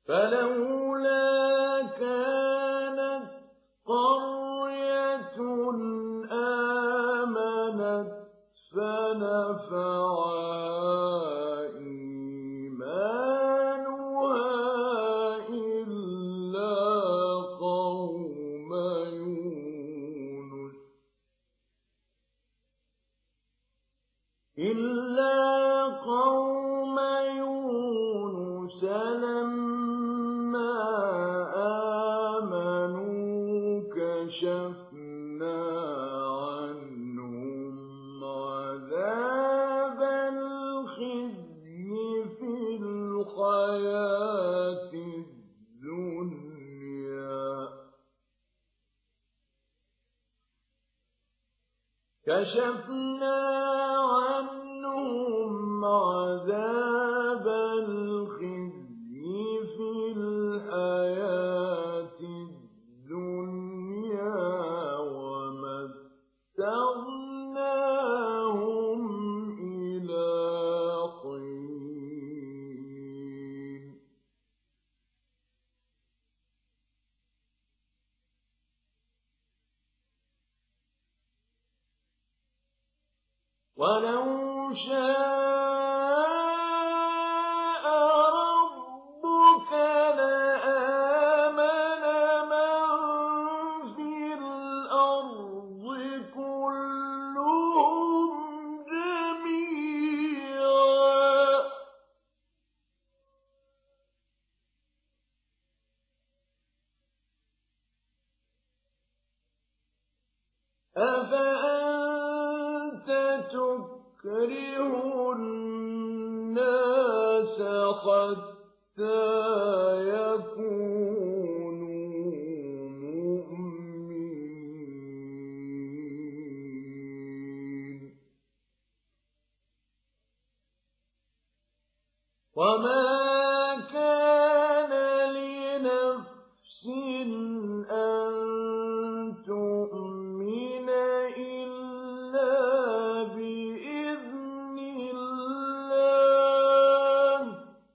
فلولا كانت قرية آمنت فنفعها إيمانها إلا قوم يونس لما آمنوا كشفنا عنهم عذاب الخزي في الحياة الدنيا كشفنا عنهم عذاب الخزي في الحياة الدنيا ومتعناهم إلى حين ولو شاء ربك لآمن من في الأرض كلهم جميعا أفأنت تكره الناس حتى يكونوا مؤمنين وما كان لنفس أن تؤمن إلا بإذن الله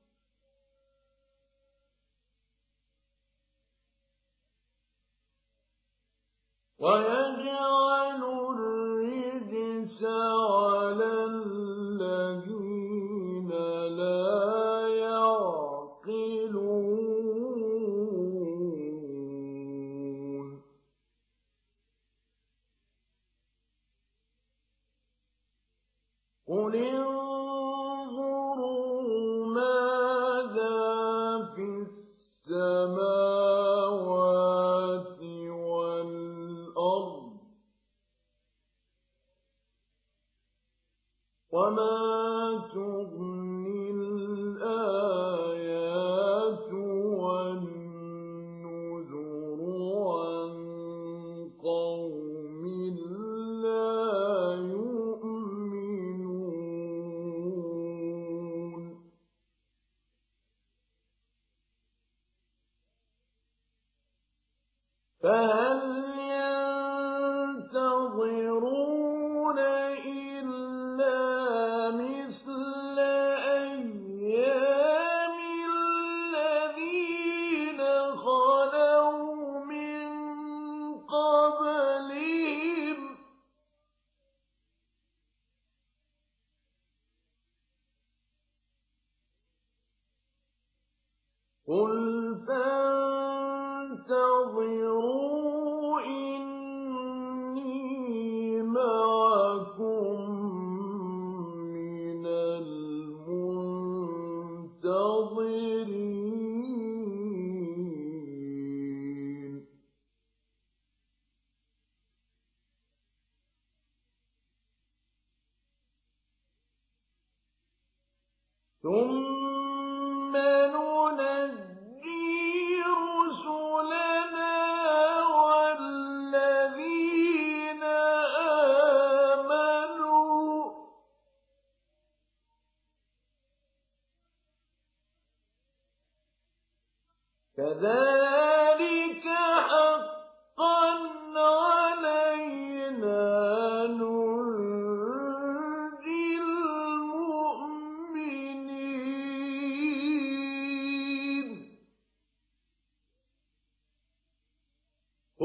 ويجعل الرجس على الذين لا يعقلون قل انظروا ماذا في السماوات والأرض وما تغني الآيات والنذر عن قوم لا يؤمنون فهل ينتظرون إلا مثل أيام الذين خلوا من قبلهم قل فانتظروا إني معكم من المنتظرين ثم ننجي رسلنا والذين آمنوا كذلك حقا علينا ننجي المؤمنين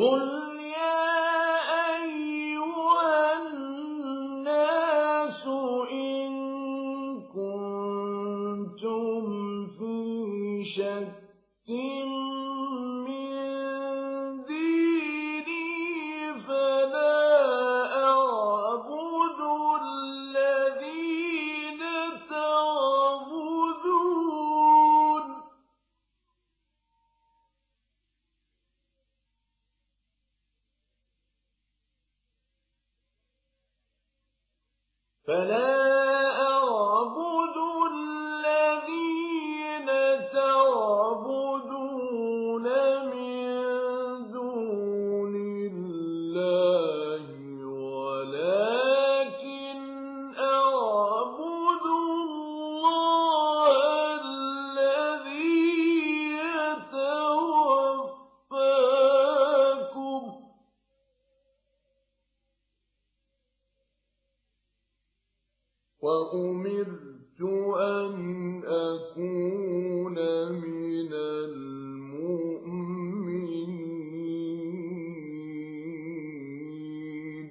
قُلْ يَا أَيُّهَا النَّاسُ إِن كُنتُمْ فِي شَكٍّ مِّن دِينِي فَلَا أَعْبُدُ الَّذِينَ تَعْبُدُونَ مِن دُونِ اللَّهِ وَلَٰكِنْ أَعْبُدُ اللَّهَ الَّذِي يَتَوَفَّاكُمْ ۖ وَأُمِرْتُ أَنْ أَكُونَ مِنَ الْمُؤْمِنِينَ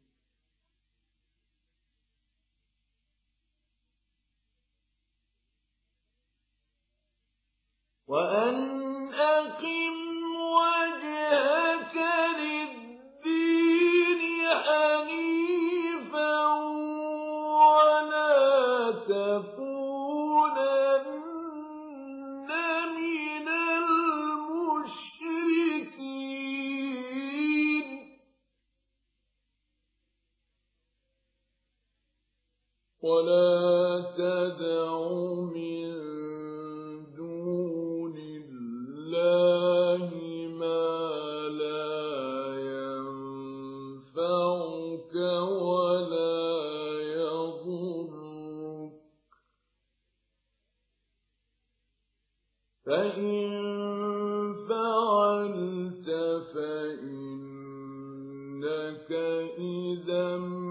وَأَنْ أَقِمْ وَجْهَكَ لِلدِّينِ حَنِيفًا وَلَا تَكُونَنَّ مِنَ الْمُشْرِكِينَ وَلَا تَدْعُ مِن دُونِ اللَّهِ مَا لَا يَنفَعُكَ وَلَا يَضُرُّكَ ۖ فَإِن فَعَلْتَ فَإِنَّكَ إِذًا